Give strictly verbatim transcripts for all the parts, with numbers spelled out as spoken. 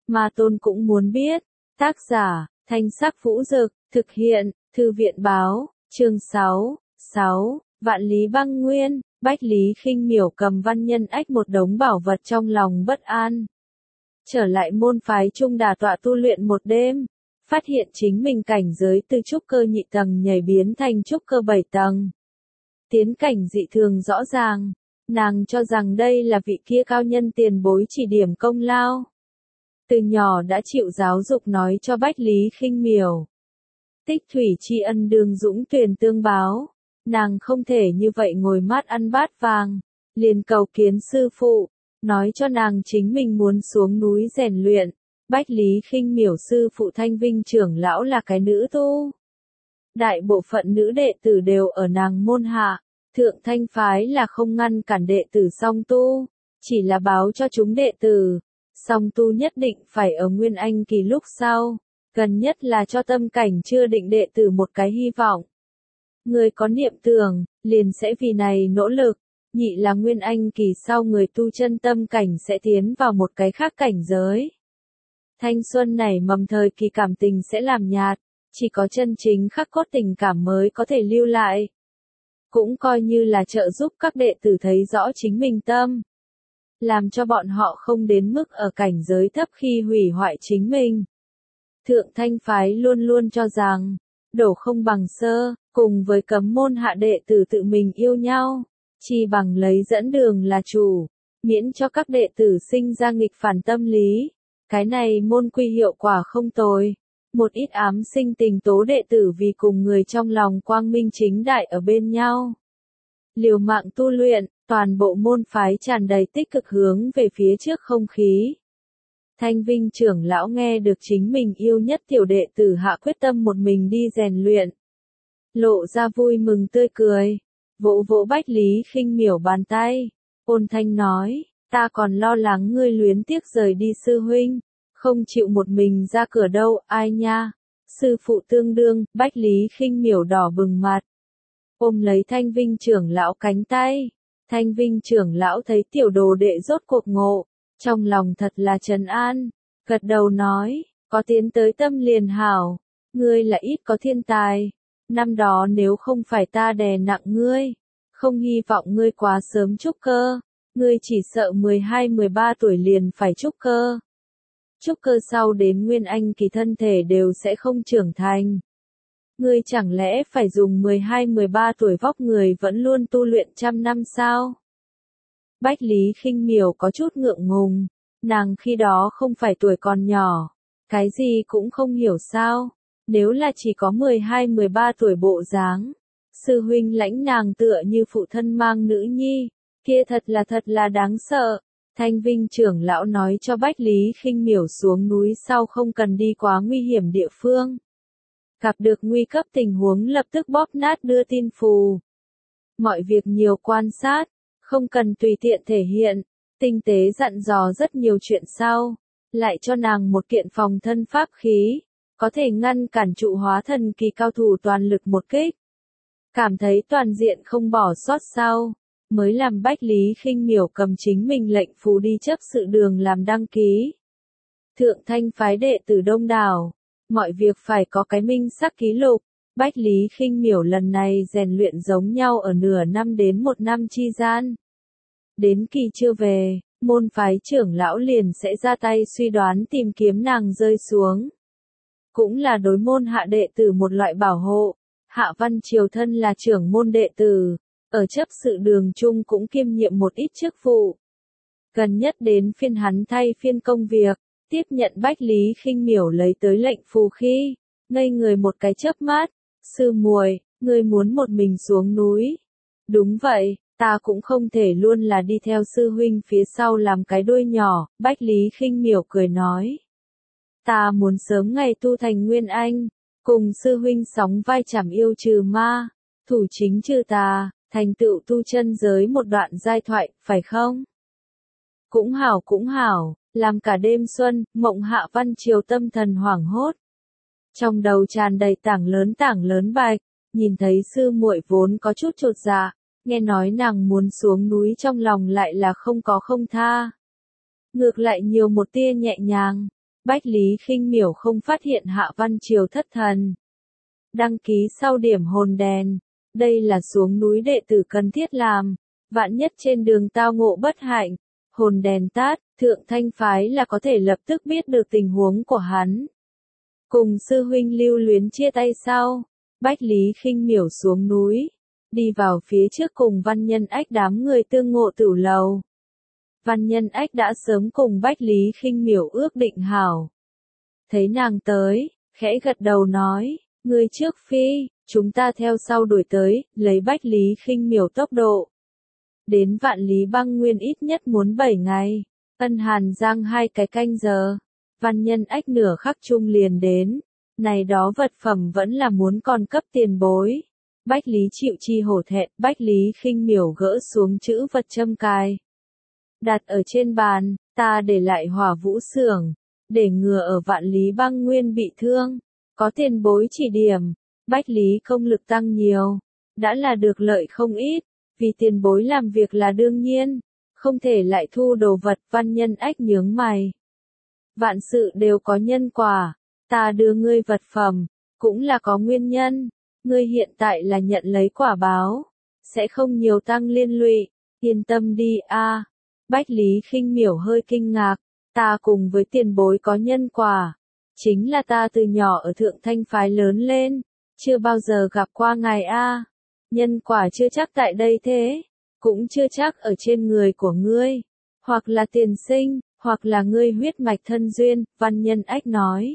Ma Tôn cũng muốn biết. Tác giả, Thanh Sắc Vũ Dực, thực hiện, Thư viện Báo, chương sáu, sáu, Vạn Lý Băng Nguyên, Bách Lý Khinh Miểu cầm văn nhân ách một đống bảo vật trong lòng bất an. Trở lại môn phái trung đà tọa tu luyện một đêm, phát hiện chính mình cảnh giới từ trúc cơ nhị tầng nhảy biến thành trúc cơ bảy tầng. Tiến cảnh dị thường rõ ràng, nàng cho rằng đây là vị kia cao nhân tiền bối chỉ điểm công lao. Từ nhỏ đã chịu giáo dục nói cho Bách Lý Khinh Miểu. Tích thủy tri ân đường dũng tuyền tương báo, nàng không thể như vậy ngồi mát ăn bát vàng, liền cầu kiến sư phụ, nói cho nàng chính mình muốn xuống núi rèn luyện. Bách Lý Khinh Miểu sư phụ Thanh Vinh trưởng lão là cái nữ tu. Đại bộ phận nữ đệ tử đều ở nàng môn hạ, thượng thanh phái là không ngăn cản đệ tử song tu, chỉ là báo cho chúng đệ tử, song tu nhất định phải ở Nguyên Anh kỳ lúc sau, gần nhất là cho tâm cảnh chưa định đệ tử một cái hy vọng. Người có niệm tưởng, liền sẽ vì này nỗ lực, nhị là Nguyên Anh kỳ sau người tu chân tâm cảnh sẽ tiến vào một cái khác cảnh giới. Thanh xuân nảy mầm thời kỳ cảm tình sẽ làm nhạt, chỉ có chân chính khắc cốt tình cảm mới có thể lưu lại. Cũng coi như là trợ giúp các đệ tử thấy rõ chính mình tâm. Làm cho bọn họ không đến mức ở cảnh giới thấp khi hủy hoại chính mình. Thượng thanh phái luôn luôn cho rằng, đổ không bằng sơ, cùng với cấm môn hạ đệ tử tự mình yêu nhau, chỉ bằng lấy dẫn đường là chủ, miễn cho các đệ tử sinh ra nghịch phản tâm lý. Cái này môn quy hiệu quả không tồi. Một ít ám sinh tình tố đệ tử vì cùng người trong lòng quang minh chính đại ở bên nhau. Liều mạng tu luyện, toàn bộ môn phái tràn đầy tích cực hướng về phía trước không khí. Thanh Vinh trưởng lão nghe được chính mình yêu nhất tiểu đệ tử hạ quyết tâm một mình đi rèn luyện. Lộ ra vui mừng tươi cười, vỗ vỗ Bách Lý Khinh Miểu bàn tay, ôn thanh nói, ta còn lo lắng ngươi luyến tiếc rời đi sư huynh, không chịu một mình ra cửa đâu, ai nha. Sư phụ tương đương, Bách Lý Khinh Miểu đỏ bừng mặt. Ôm lấy Thanh Vinh trưởng lão cánh tay. Thanh Vinh trưởng lão thấy tiểu đồ đệ rốt cuộc ngộ, trong lòng thật là trấn an, gật đầu nói, có tiến tới tâm liền hảo, ngươi là ít có thiên tài, năm đó nếu không phải ta đè nặng ngươi, không hy vọng ngươi quá sớm trúc cơ, ngươi chỉ sợ mười hai mười ba tuổi liền phải trúc cơ. Trúc cơ sau đến Nguyên Anh kỳ thân thể đều sẽ không trưởng thành. Ngươi chẳng lẽ phải dùng mười hai mười ba tuổi vóc người vẫn luôn tu luyện trăm năm sao? Bách Lý Khinh Miểu có chút ngượng ngùng, nàng khi đó không phải tuổi còn nhỏ, cái gì cũng không hiểu sao, nếu là chỉ có mười hai mười ba tuổi bộ dáng, sư huynh lãnh nàng tựa như phụ thân mang nữ nhi, kia thật là thật là đáng sợ. Thanh Vinh trưởng lão nói cho Bách Lý Khinh Miểu xuống núi sau không cần đi quá nguy hiểm địa phương. Gặp được nguy cấp tình huống lập tức bóp nát đưa tin phù. Mọi việc nhiều quan sát, không cần tùy tiện thể hiện, tinh tế dặn dò rất nhiều chuyện sau, lại cho nàng một kiện phòng thân pháp khí, có thể ngăn cản trụ hóa thần kỳ cao thủ toàn lực một kích. Cảm thấy toàn diện không bỏ sót sau, mới làm Bách Lý Khinh Miểu cầm chính mình lệnh phù đi chấp sự đường làm đăng ký. Thượng thanh phái đệ tử đông đảo, mọi việc phải có cái minh sắc ký lục. Bách Lý Khinh Miểu lần này rèn luyện giống nhau ở nửa năm đến một năm chi gian. Đến kỳ chưa về, môn phái trưởng lão liền sẽ ra tay suy đoán tìm kiếm nàng rơi xuống. Cũng là đối môn hạ đệ tử một loại bảo hộ. Hạ Văn Triều thân là trưởng môn đệ tử, ở chấp sự đường chung cũng kiêm nhiệm một ít chức vụ. Gần nhất đến phiên hắn thay phiên công việc, tiếp nhận Bách Lý Khinh Miểu lấy tới lệnh phù khi, ngây người một cái chớp mắt, sư muội, ngươi muốn một mình xuống núi. Đúng vậy, ta cũng không thể luôn là đi theo sư huynh phía sau làm cái đuôi nhỏ, Bách Lý Khinh Miểu cười nói. Ta muốn sớm ngày tu thành Nguyên Anh, cùng sư huynh sóng vai chảm yêu trừ ma, thủ chính trừ tà, thành tựu tu chân giới một đoạn giai thoại, phải không? Cũng hảo cũng hảo, làm cả đêm xuân, mộng Hạ Văn Triều tâm thần hoảng hốt. Trong đầu tràn đầy tảng lớn tảng lớn bạch, nhìn thấy sư muội vốn có chút chột dạ, nghe nói nàng muốn xuống núi trong lòng lại là không có không tha. Ngược lại nhiều một tia nhẹ nhàng, Bách Lý Khinh Miểu không phát hiện Hạ Văn Triều thất thần. Đăng ký sau điểm hồn đèn. Đây là xuống núi đệ tử cần thiết làm. Vạn nhất trên đường tao ngộ bất hạnh. Hồn đèn tát, Thượng Thanh Phái là có thể lập tức biết được tình huống của hắn. Cùng sư huynh Lưu Luyến chia tay sau. Bách Lý Khinh Miểu xuống núi. Đi vào phía trước cùng Văn Nhân Ách đám người tương ngộ tửu lầu. Văn Nhân Ách đã sớm cùng Bách Lý Khinh Miểu ước định hảo. Thấy nàng tới, khẽ gật đầu nói, ngươi trước phi, chúng ta theo sau đuổi tới, lấy Bách Lý Khinh Miểu tốc độ. Đến Vạn Lý Băng Nguyên ít nhất muốn bảy ngày, Ân Hàn Giang hai cái canh giờ, Văn Nhân Ách nửa khắc chung liền đến, này đó vật phẩm vẫn là muốn còn cấp tiền bối. Bách Lý chịu chi hổ thẹn, Bách Lý Khinh Miểu gỡ xuống chữ vật châm cài. Đặt ở trên bàn, ta để lại hỏa vũ xưởng, để ngừa ở Vạn Lý Băng Nguyên bị thương. Có tiền bối chỉ điểm, Bách Lý công lực tăng nhiều, đã là được lợi không ít, vì tiền bối làm việc là đương nhiên, không thể lại thu đồ vật. Văn Nhân Ách nhướng mày. Vạn sự đều có nhân quả, ta đưa ngươi vật phẩm, cũng là có nguyên nhân, ngươi hiện tại là nhận lấy quả báo, sẽ không nhiều tăng liên lụy, yên tâm đi a. À. Bách Lý Khinh Miểu hơi kinh ngạc, ta cùng với tiền bối có nhân quả, chính là ta từ nhỏ ở Thượng Thanh Phái lớn lên, chưa bao giờ gặp qua ngài a. À. Nhân quả chưa chắc tại đây thế, cũng chưa chắc ở trên người của ngươi, hoặc là tiền sinh, hoặc là ngươi huyết mạch thân duyên. Văn Nhân Ách nói,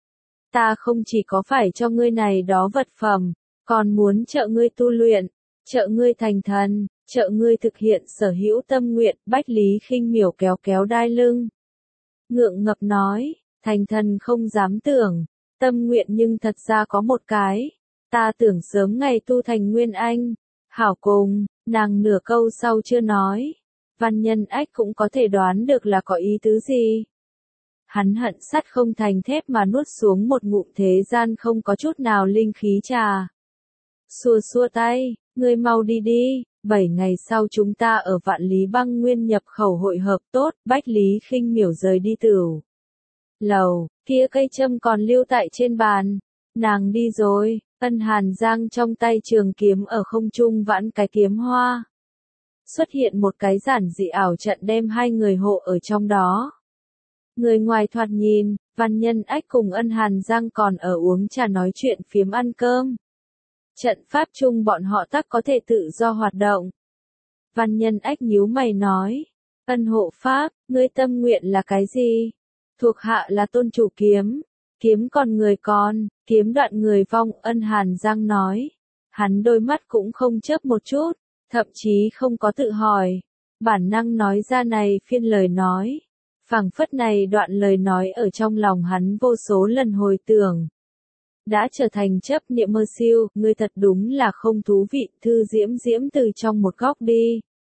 ta không chỉ có phải cho ngươi này đó vật phẩm, còn muốn trợ ngươi tu luyện, trợ ngươi thành thần, trợ ngươi thực hiện sở hữu tâm nguyện. Bách Lý Khinh Miểu kéo kéo đai lưng, ngượng ngập nói, thành thần không dám tưởng, tâm nguyện nhưng thật ra có một cái, ta tưởng sớm ngày tu thành Nguyên Anh. Hảo cùng, nàng nửa câu sau chưa nói, Văn Nhân Ách cũng có thể đoán được là có ý tứ gì. Hắn hận sắt không thành thép mà nuốt xuống một ngụm thế gian không có chút nào linh khí trà. Xua xua tay, ngươi mau đi đi, bảy ngày sau chúng ta ở Vạn Lý Băng Nguyên nhập khẩu hội hợp. Tốt. Bách Lý Khinh Miểu rời đi tửu lầu, kia cây châm còn lưu tại trên bàn. Nàng đi rồi, Ân Hàn Giang trong tay trường kiếm ở không trung vãn cái kiếm hoa. Xuất hiện một cái giản dị ảo trận đem hai người hộ ở trong đó. Người ngoài thoạt nhìn, Văn Nhân Ách cùng Ân Hàn Giang còn ở uống trà nói chuyện phiếm ăn cơm. Trận pháp chung bọn họ tắc có thể tự do hoạt động. Văn Nhân Ách nhíu mày nói, Ân hộ pháp, ngươi tâm nguyện là cái gì? Thuộc hạ là tôn chủ kiếm, kiếm còn người còn, kiếm đoạn người vong. Ân Hàn Giang nói, hắn đôi mắt cũng không chớp một chút, thậm chí không có tự hỏi, bản năng nói ra này phiên lời nói. Phảng phất này đoạn lời nói ở trong lòng hắn vô số lần hồi tưởng. Đã trở thành chấp niệm mơ siêu, ngươi thật đúng là không thú vị. Thư Diễm Diễm từ trong một góc đi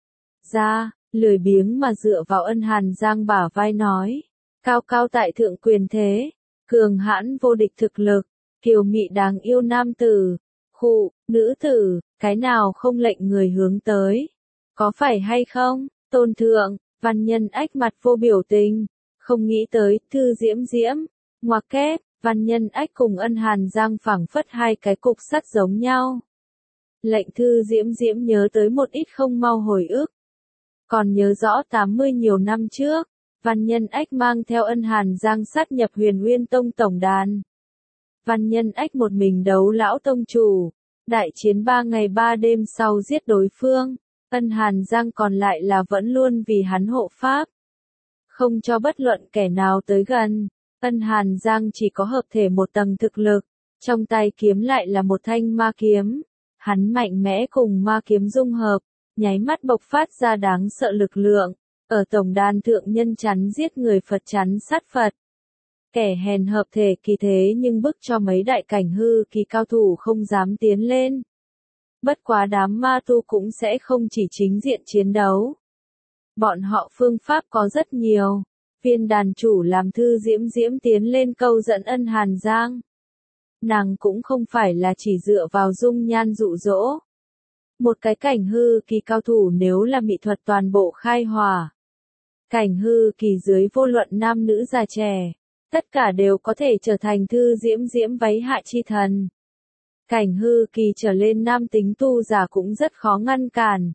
ra, lười biếng mà dựa vào Ân Hàn Giang bả vai nói, cao cao tại thượng quyền thế, cường hãn vô địch thực lực, kiều mị đáng yêu nam tử, khụ, nữ tử, cái nào không lệnh người hướng tới, có phải hay không? Tôn thượng. Văn Nhân Ách mặt vô biểu tình, không nghĩ tới. Thư Diễm Diễm, ngoặc kép. Văn Nhân Ách cùng Ân Hàn Giang phảng phất hai cái cục sắt giống nhau. Lệnh Thư Diễm Diễm nhớ tới một ít không mau hồi ức. Còn nhớ rõ tám mươi nhiều năm trước, Văn Nhân Ách mang theo Ân Hàn Giang sát nhập Huyền Nguyên Tông tổng đàn. Văn Nhân Ách một mình đấu lão tông chủ, đại chiến ba ngày ba đêm sau giết đối phương. Ân Hàn Giang còn lại là vẫn luôn vì hắn hộ pháp, không cho bất luận kẻ nào tới gần. Ân Hàn Giang chỉ có hợp thể một tầng thực lực, trong tay kiếm lại là một thanh ma kiếm. Hắn mạnh mẽ cùng ma kiếm dung hợp, nháy mắt bộc phát ra đáng sợ lực lượng, ở tổng đàn thượng nhân chắn giết người, Phật chắn sát Phật. Kẻ hèn hợp thể kỳ thế nhưng bức cho mấy đại cảnh hư kỳ cao thủ không dám tiến lên. Bất quá đám ma tu cũng sẽ không chỉ chính diện chiến đấu. Bọn họ phương pháp có rất nhiều. Viên đàn chủ làm Thư Diễm Diễm tiến lên câu dẫn Ân Hàn Giang. Nàng cũng không phải là chỉ dựa vào dung nhan dụ dỗ. Một cái cảnh hư kỳ cao thủ nếu là mỹ thuật toàn bộ khai hỏa. Cảnh hư kỳ dưới vô luận nam nữ già trẻ, tất cả đều có thể trở thành Thư Diễm Diễm váy hạ chi thần. Cảnh hư kỳ trở lên nam tính tu giả cũng rất khó ngăn cản.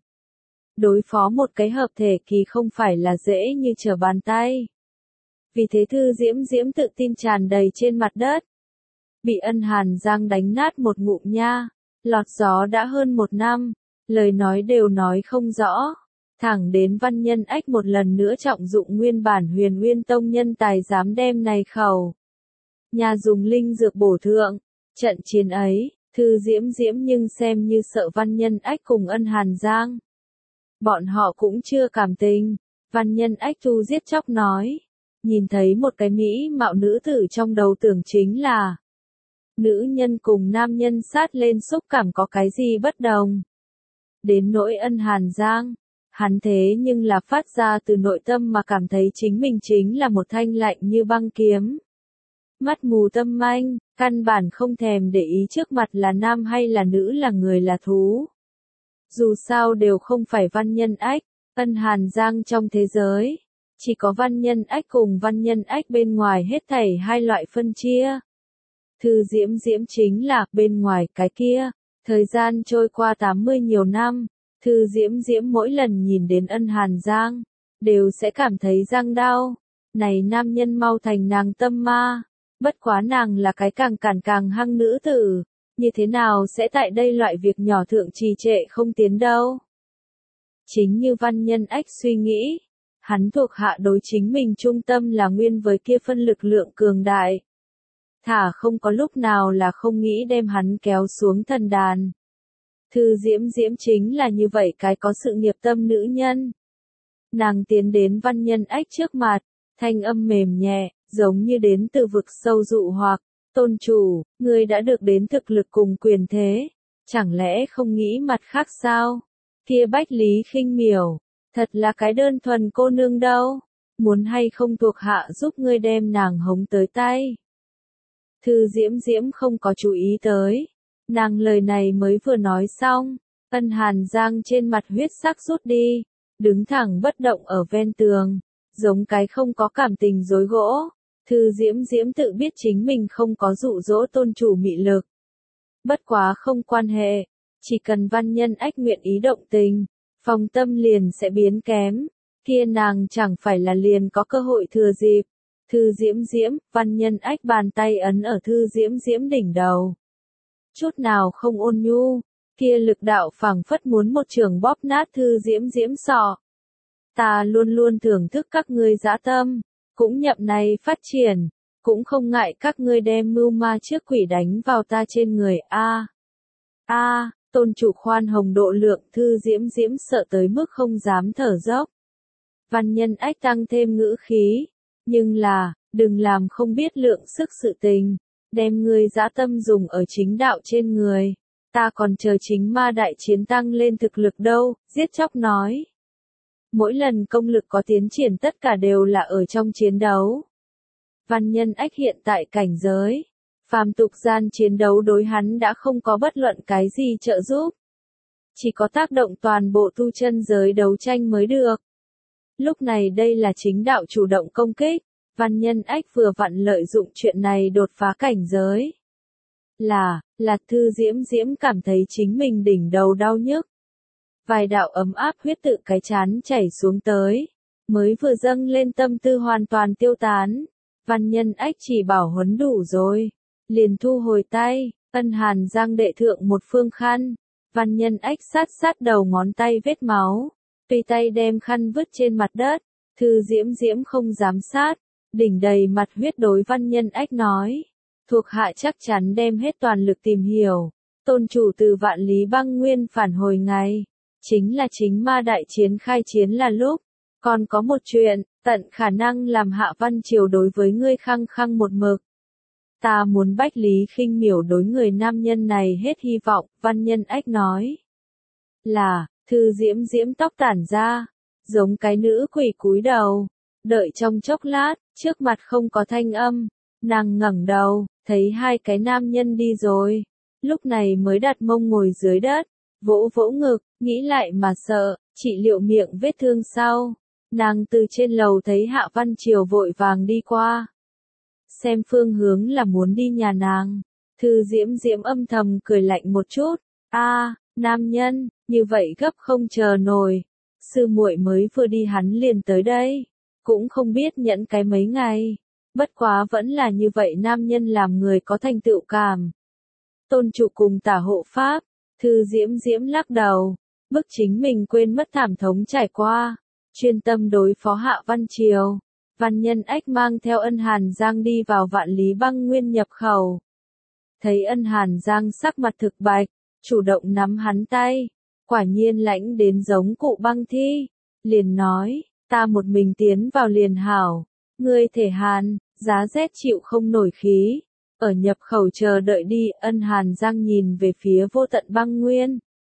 Đối phó một cái hợp thể kỳ không phải là dễ như trở bàn tay. Vì thế Thư Diễm Diễm tự tin tràn đầy trên mặt đất. Bị Ân Hàn Giang đánh nát một ngụm nha. Lọt gió đã hơn một năm, lời nói đều nói không rõ. Thẳng đến Văn Nhân Ách một lần nữa trọng dụng nguyên bản Huyền Nguyên Tông nhân tài dám đem này khẩu. Nhà dùng linh dược bổ thượng. Trận chiến ấy, Thư Diễm Diễm nhưng xem như sợ Văn Nhân Ách cùng Ân Hàn Giang. Bọn họ cũng chưa cảm tình. Văn Nhân Ách thu giết chóc nói. Nhìn thấy một cái mỹ mạo nữ tử trong đầu tưởng chính là nữ nhân cùng nam nhân sát lên xúc cảm có cái gì bất đồng. Đến nỗi Ân Hàn Giang, hắn thế nhưng là phát ra từ nội tâm mà cảm thấy chính mình chính là một thanh lạnh như băng kiếm. Mắt mù tâm manh, căn bản không thèm để ý trước mặt là nam hay là nữ, là người là thú. Dù sao đều không phải Văn Nhân Ách, Ân Hàn Giang trong thế giới. Chỉ có Văn Nhân Ách cùng Văn Nhân Ách bên ngoài hết thảy hai loại phân chia. Thư Diễm Diễm chính là bên ngoài cái kia. Thời gian trôi qua tám mươi nhiều năm, Thư Diễm Diễm mỗi lần nhìn đến Ân Hàn Giang, đều sẽ cảm thấy răng đau. Này nam nhân mau thành nàng tâm ma. Bất quá nàng là cái càng cản càng hăng nữ tử. Như thế nào sẽ tại đây loại việc nhỏ thượng trì trệ không tiến đâu. Chính như Văn Nhân Ách suy nghĩ. Hắn thuộc hạ đối chính mình trung tâm là nguyên với kia phân lực lượng cường đại. Thả không có lúc nào là không nghĩ đem hắn kéo xuống thần đàn. Thư Diễm Diễm chính là như vậy cái có sự nghiệp tâm nữ nhân. Nàng tiến đến Văn Nhân Ách trước mặt, thanh âm mềm nhẹ, giống như đến từ vực sâu dụ hoặc. Tôn chủ, ngươi đã được đến thực lực cùng quyền thế. Chẳng lẽ không nghĩ mặt khác sao? Kia Bách Lý Khinh Miểu. Thật là cái đơn thuần cô nương đâu. Muốn hay không thuộc hạ giúp ngươi đem nàng hống tới tay. Thư Diễm Diễm không có chú ý tới. Nàng lời này mới vừa nói xong. Ân Hàn Giang trên mặt huyết sắc rút đi. Đứng thẳng bất động ở ven tường. Giống cái không có cảm tình dối gỗ. Thư Diễm Diễm tự biết chính mình không có dụ dỗ tôn chủ mị lực. Bất quá không quan hệ. Chỉ cần Văn Nhân Ách nguyện ý động tình. Phòng tâm liền sẽ biến kém, kia nàng chẳng phải là liền có cơ hội thừa dịp. Thư Diễm Diễm, Văn Nhân Ách bàn tay ấn ở Thư Diễm Diễm đỉnh đầu. Chút nào không ôn nhu, kia lực đạo phảng phất muốn một trường bóp nát Thư Diễm Diễm sọ. Ta luôn luôn thưởng thức các ngươi dã tâm, cũng nhậm này phát triển, cũng không ngại các ngươi đem mưu ma trước quỷ đánh vào ta trên người a. A. Tôn chủ khoan hồng độ lượng. Thư Diễm Diễm sợ tới mức không dám thở dốc. Văn Nhân Ách tăng thêm ngữ khí. Nhưng là, đừng làm không biết lượng sức sự tình. Đem ngươi dã tâm dùng ở chính đạo trên người. Ta còn chờ chính ma đại chiến tăng lên thực lực đâu, giết chóc nói. Mỗi lần công lực có tiến triển tất cả đều là ở trong chiến đấu. Văn Nhân Ách hiện tại cảnh giới. Phàm tục gian chiến đấu đối hắn đã không có bất luận cái gì trợ giúp. Chỉ có tác động toàn bộ tu chân giới đấu tranh mới được. Lúc này đây là chính đạo chủ động công kích. Văn Nhân Ách vừa vặn lợi dụng chuyện này đột phá cảnh giới. Là, là Thư Diễm Diễm cảm thấy chính mình đỉnh đầu đau nhức. Vài đạo ấm áp huyết tự cái chán chảy xuống tới. Mới vừa dâng lên tâm tư hoàn toàn tiêu tán. Văn Nhân Ách chỉ bảo huấn đủ rồi. Liền thu hồi tay, Ân Hàn Giang đệ thượng một phương khăn. Văn Nhân Ách sát sát đầu ngón tay vết máu. Tùy tay đem khăn vứt trên mặt đất. Thư Diễm Diễm không dám sát. Đỉnh đầy mặt huyết đối Văn Nhân Ách nói. Thuộc hạ chắc chắn đem hết toàn lực tìm hiểu. Tôn chủ từ Vạn Lý Băng Nguyên phản hồi ngày. Chính là chính ma đại chiến khai chiến là lúc. Còn có một chuyện, tận khả năng làm Hạ Văn Triều đối với ngươi khăng khăng một mực. Ta muốn Bách Lý Khinh Miểu đối người nam nhân này hết hy vọng, Văn Nhân Ách nói. Là, Thư Diễm Diễm tóc tản ra, giống cái nữ quỷ cúi đầu, đợi trong chốc lát, trước mặt không có thanh âm, nàng ngẩng đầu, thấy hai cái nam nhân đi rồi, lúc này mới đặt mông ngồi dưới đất, vỗ vỗ ngực, nghĩ lại mà sợ, trị liệu miệng vết thương sau, nàng từ trên lầu thấy Hạ Văn Triều vội vàng đi qua. xem phương hướng là muốn đi nhà nàng. Thư Diễm Diễm âm thầm cười lạnh một chút, a, nam nhân, như vậy gấp không chờ nổi. Sư muội mới vừa đi hắn liền tới đây, cũng không biết nhẫn cái mấy ngày. Bất quá vẫn là như vậy nam nhân làm người có thành tựu cảm. Tôn chủ cùng tả hộ pháp, Thư Diễm Diễm lắc đầu, bức chính mình quên mất thảm thống trải qua, chuyên tâm đối phó Hạ Văn Triều. Văn Nhân Ách mang theo Ân Hàn Giang đi vào Vạn Lý Băng Nguyên nhập khẩu. Thấy Ân Hàn Giang sắc mặt thực bạch, chủ động nắm hắn tay, quả nhiên lãnh đến giống cụ băng thi, liền nói, ta một mình tiến vào liền hảo, ngươi thể hàn, giá rét chịu không nổi khí, ở nhập khẩu chờ đợi đi. Ân Hàn Giang nhìn về phía Vô Tận Băng Nguyên,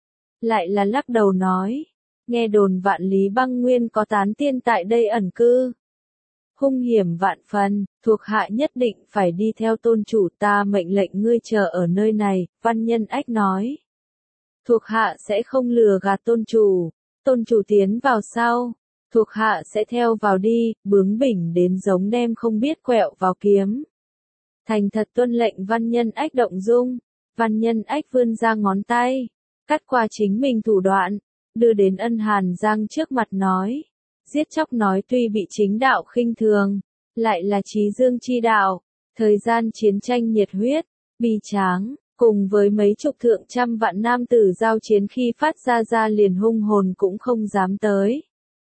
lại là lắc đầu nói, nghe đồn Vạn Lý Băng Nguyên có tán tiên tại đây ẩn cư, hung hiểm vạn phần, thuộc hạ nhất định phải đi theo tôn chủ, ta mệnh lệnh ngươi chờ ở nơi này. Văn Nhân Ách nói, thuộc hạ sẽ không lừa gạt tôn chủ, tôn chủ tiến vào sau, thuộc hạ sẽ theo vào đi, bướng bỉnh đến giống đem không biết quẹo vào kiếm. Thành thật tuân lệnh. Văn Nhân Ách động dung, Văn Nhân Ách vươn ra ngón tay, cắt qua chính mình thủ đoạn, đưa đến Ân Hàn Giang trước mặt nói, giết chóc nói tuy bị chính đạo khinh thường, lại là chí dương chi đạo, thời gian chiến tranh nhiệt huyết, bi tráng, cùng với mấy chục thượng trăm vạn nam tử giao chiến khi phát ra ra liền hung hồn cũng không dám tới.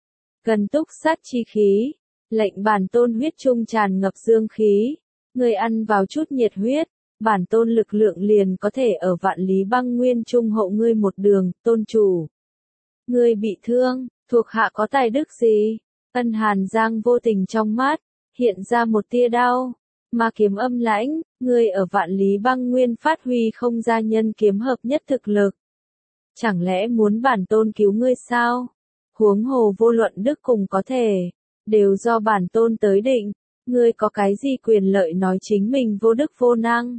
Gần túc sát chi khí, lệnh bản tôn huyết trung tràn ngập dương khí, người ăn vào chút nhiệt huyết, bản tôn lực lượng liền có thể ở Vạn Lý Băng Nguyên trung hộ ngươi một đường. Tôn chủ, ngươi bị thương, thuộc hạ có tài đức gì? Ân Hàn Giang vô tình trong mắt hiện ra một tia đau, mà kiếm âm lãnh, ngươi ở Vạn Lý Băng Nguyên phát huy không ra nhân kiếm hợp nhất thực lực. Chẳng lẽ muốn bản tôn cứu ngươi sao? Huống hồ vô luận đức cùng có thể, đều do bản tôn tới định, ngươi có cái gì quyền lợi nói chính mình vô đức vô năng?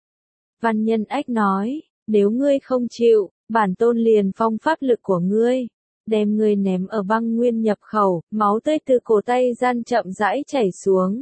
Văn Nhân Ách nói, nếu ngươi không chịu, bản tôn liền phong pháp lực của ngươi, đem ngươi ném ở băng nguyên nhập khẩu, máu tươi từ cổ tay gian chậm rãi chảy xuống.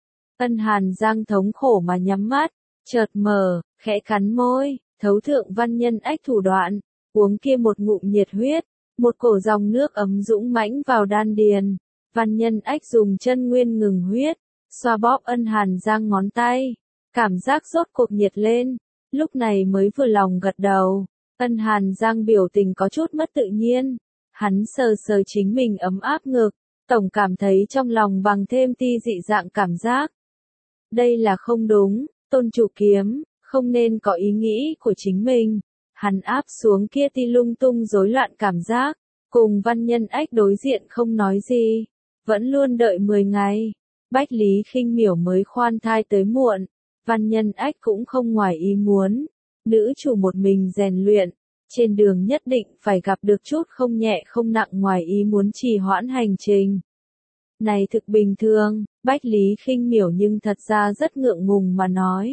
Ân Hàn Giang thống khổ mà nhắm mắt, chợt mở, khẽ cắn môi, thấu thượng Văn Nhân Ách thủ đoạn, uống kia một ngụm nhiệt huyết, một cổ dòng nước ấm dũng mãnh vào đan điền. Văn Nhân Ách dùng chân nguyên ngừng huyết, xoa bóp Ân Hàn Giang ngón tay, cảm giác rốt cuộc nhiệt lên, lúc này mới vừa lòng gật đầu. Ân Hàn Giang biểu tình có chút mất tự nhiên, hắn sờ sờ chính mình ấm áp ngực, tổng cảm thấy trong lòng bằng thêm ti dị dạng cảm giác. Đây là không đúng, tôn chủ kiếm, không nên có ý nghĩ của chính mình. Hắn áp xuống kia ti lung tung rối loạn cảm giác, cùng Văn Nhân Ách đối diện không nói gì, vẫn luôn đợi mười ngày. Bách Lý Khinh Miểu mới khoan thai tới muộn, Văn Nhân Ách cũng không ngoài ý muốn, nữ chủ một mình rèn luyện, trên đường nhất định phải gặp được chút không nhẹ không nặng ngoài ý muốn trì hoãn hành trình. Này thực bình thường, Bách Lý Khinh Miểu nhưng thật ra rất ngượng ngùng mà nói.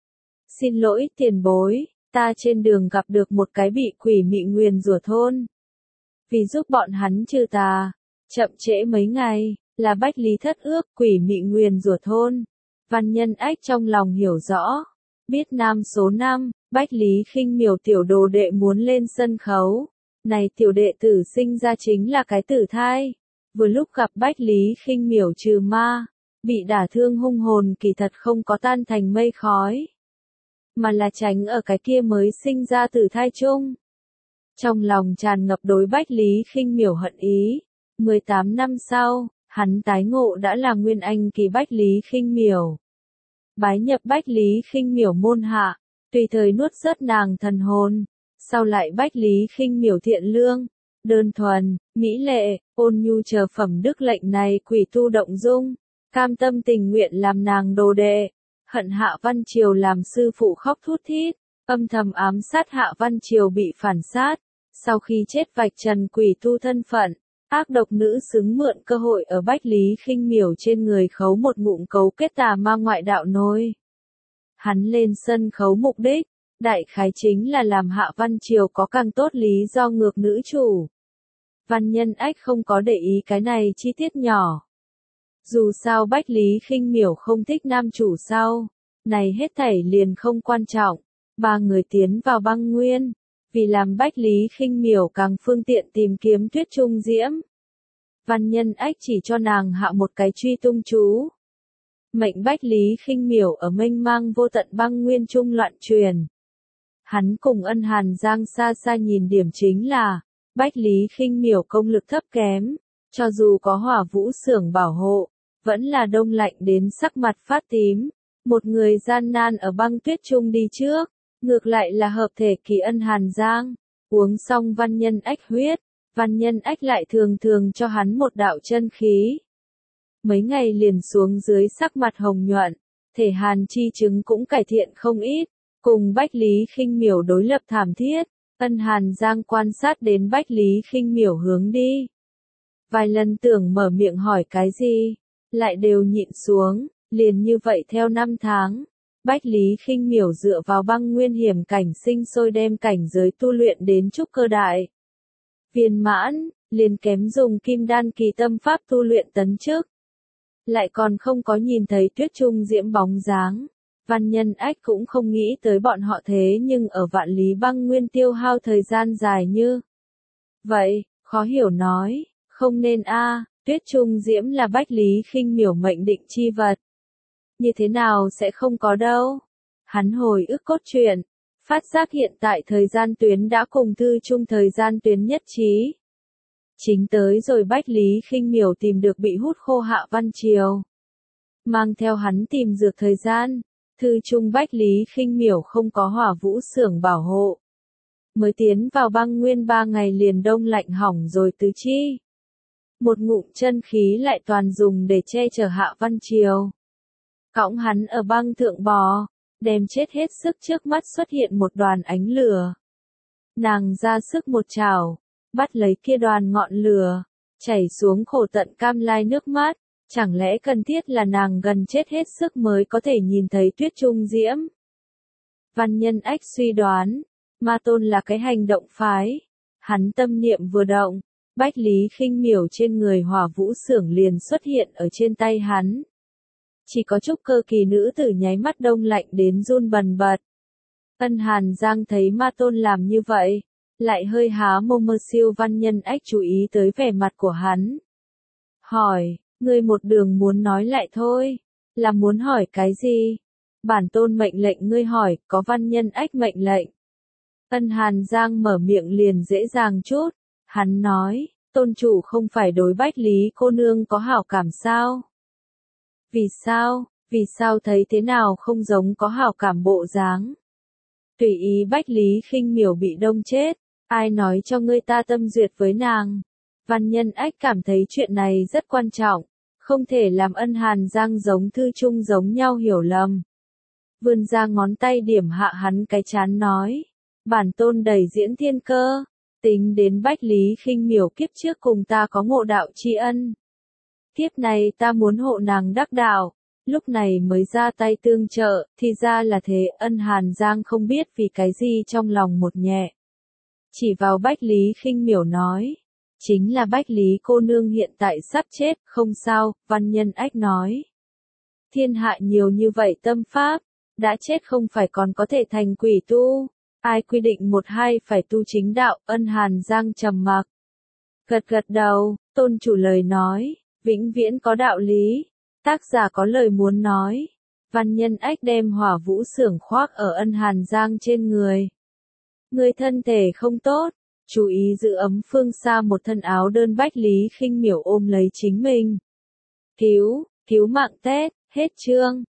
Xin lỗi tiền bối, ta trên đường gặp được một cái bị quỷ mị nguyền rủa thôn. Vì giúp bọn hắn trừ tà, chậm trễ mấy ngày, là Bách Lý thất ước. Quỷ mị nguyền rủa thôn. Văn Nhân Ách trong lòng hiểu rõ, biết nam số năm, Bách Lý Khinh Miểu tiểu đồ đệ muốn lên sân khấu. Này tiểu đệ tử sinh ra chính là cái tử thai, vừa lúc gặp Bách Lý Khinh Miểu trừ ma, bị đả thương hung hồn kỳ thật không có tan thành mây khói, mà là tránh ở cái kia mới sinh ra tử thai chung. Trong lòng tràn ngập đối Bách Lý Khinh Miểu hận ý. mười tám năm sau, hắn tái ngộ đã là nguyên anh kỳ Bách Lý Khinh Miểu. Bái nhập Bách Lý Khinh Miểu môn hạ, tùy thời nuốt rớt nàng thần hồn. Sau lại Bách Lý Khinh Miểu thiện lương, đơn thuần, mỹ lệ, ôn nhu chờ phẩm đức lệnh này quỷ tu động dung, cam tâm tình nguyện làm nàng đồ đệ. Hận Hạ Văn Triều làm sư phụ khóc thút thít, âm thầm ám sát Hạ Văn Triều bị phản sát. Sau khi chết vạch trần quỷ tu thân phận, ác độc nữ xứng mượn cơ hội ở Bách Lý Khinh Miểu trên người khấu một ngụm cấu kết tà ma ngoại đạo nôi. Hắn lên sân khấu mục đích, đại khái chính là làm Hạ Văn Triều có càng tốt lý do ngược nữ chủ. Văn Nhân Ách không có để ý cái này chi tiết nhỏ. Dù sao Bách Lý Khinh Miểu không thích nam chủ sau, này hết thảy liền không quan trọng. Ba người tiến vào băng nguyên, vì làm Bách Lý Khinh Miểu càng phương tiện tìm kiếm Tuyết Trung Diễm. Văn Nhân Ách chỉ cho nàng hạ một cái truy tung chú. Mệnh Bách Lý Khinh Miểu ở mênh mang vô tận băng nguyên trung loạn truyền. Hắn cùng Ân Hàn Giang xa xa nhìn điểm chính là, Bách Lý Khinh Miểu công lực thấp kém, cho dù có Hỏa Vũ Xưởng bảo hộ, vẫn là đông lạnh đến sắc mặt phát tím. Một người gian nan ở băng tuyết trung đi trước, ngược lại là hợp thể kỳ Ân Hàn Giang. Uống xong Văn Nhân Ách huyết, Văn Nhân Ách lại thường thường cho hắn một đạo chân khí. Mấy ngày liền xuống dưới sắc mặt hồng nhuận, thể hàn chi chứng cũng cải thiện không ít, cùng Bách Lý Khinh Miểu đối lập thảm thiết. Ân Hàn Giang quan sát đến Bách Lý Khinh Miểu hướng đi. Vài lần tưởng mở miệng hỏi cái gì, lại đều nhịn xuống, liền như vậy theo năm tháng. Bách Lý Khinh Miểu dựa vào băng nguyên hiểm cảnh sinh sôi đem cảnh giới tu luyện đến trúc cơ đại. Viên mãn, liền kém dùng kim đan kỳ tâm pháp tu luyện tấn chức. Lại còn không có nhìn thấy Tuyết Trung Diễm bóng dáng. Văn Nhân Ách cũng không nghĩ tới bọn họ thế nhưng ở vạn lý băng nguyên tiêu hao thời gian dài như vậy, khó hiểu nói, không nên a, Tuyết Trung Diễm là Bách Lý Khinh Miểu mệnh định chi vật. Như thế nào sẽ không có đâu. Hắn hồi ức cốt truyện, phát giác hiện tại thời gian tuyến đã cùng thư chung thời gian tuyến nhất trí. Chính tới rồi Bách Lý Khinh Miểu tìm được bị hút khô Hạ Văn Triều. Mang theo hắn tìm dược thời gian, thư chung Bách Lý Khinh Miểu không có Hỏa Vũ Xưởng bảo hộ. Mới tiến vào băng nguyên ba ngày liền đông lạnh hỏng rồi tứ chi. Một ngụm chân khí lại toàn dùng để che chở Hạ Văn Triều. Cõng hắn ở băng thượng bò, đem chết hết sức trước mắt xuất hiện một đoàn ánh lửa. Nàng ra sức một chảo, bắt lấy kia đoàn ngọn lửa, chảy xuống khổ tận cam lai nước mắt, chẳng lẽ cần thiết là nàng gần chết hết sức mới có thể nhìn thấy Tuyết Trung Diễm? Văn Nhân Ách suy đoán, Ma Tôn là cái hành động phái, hắn tâm niệm vừa động, Bách Lý Khinh Miểu trên người Hỏa Vũ Xưởng liền xuất hiện ở trên tay hắn. Chỉ có trúc cơ kỳ nữ tử nháy mắt đông lạnh đến run bần bật. Ân Hàn Giang thấy Ma Tôn làm như vậy, lại hơi há mồm mơ siêu. Văn Nhân Ách chú ý tới vẻ mặt của hắn. Hỏi, ngươi một đường muốn nói lại thôi, là muốn hỏi cái gì? Bản tôn mệnh lệnh ngươi hỏi, có Văn Nhân Ách mệnh lệnh. Ân Hàn Giang mở miệng liền dễ dàng chút, hắn nói, tôn chủ không phải đối Bách Lý cô nương có hảo cảm sao? Vì sao, vì sao thấy thế nào không giống có hảo cảm bộ dáng? Tùy ý Bách Lý Khinh Miểu bị đông chết, ai nói cho ngươi ta tâm duyệt với nàng? Văn Nhân Ách cảm thấy chuyện này rất quan trọng, không thể làm Ân Hàn Giang giống thư chung giống nhau hiểu lầm. Vươn ra ngón tay điểm hạ hắn cái chán nói, bản tôn đầy diễn thiên cơ, tính đến Bách Lý Khinh Miểu kiếp trước cùng ta có ngộ đạo tri ân. Kiếp này ta muốn hộ nàng đắc đạo, lúc này mới ra tay tương trợ, thì ra là thế. Ân Hàn Giang không biết vì cái gì trong lòng một nhẹ. Chỉ vào Bách Lý Khinh Miểu nói, chính là Bách Lý cô nương hiện tại sắp chết, không sao. Văn Nhân Ách nói, thiên hạ nhiều như vậy tâm pháp, đã chết không phải còn có thể thành quỷ tu, ai quy định một hai phải tu chính đạo? Ân Hàn Giang trầm mặc, gật gật đầu, tôn chủ lời nói, vĩnh viễn có đạo lý, tác giả có lời muốn nói. Văn Nhân Ách đem Hỏa Vũ Xưởng khoác ở Ân Hàn Giang trên người. Người thân thể không tốt, chú ý giữ ấm. Phương xa một thân áo đơn Bách Lý Khinh Miểu ôm lấy chính mình. Cứu, cứu mạng Tết, hết chương.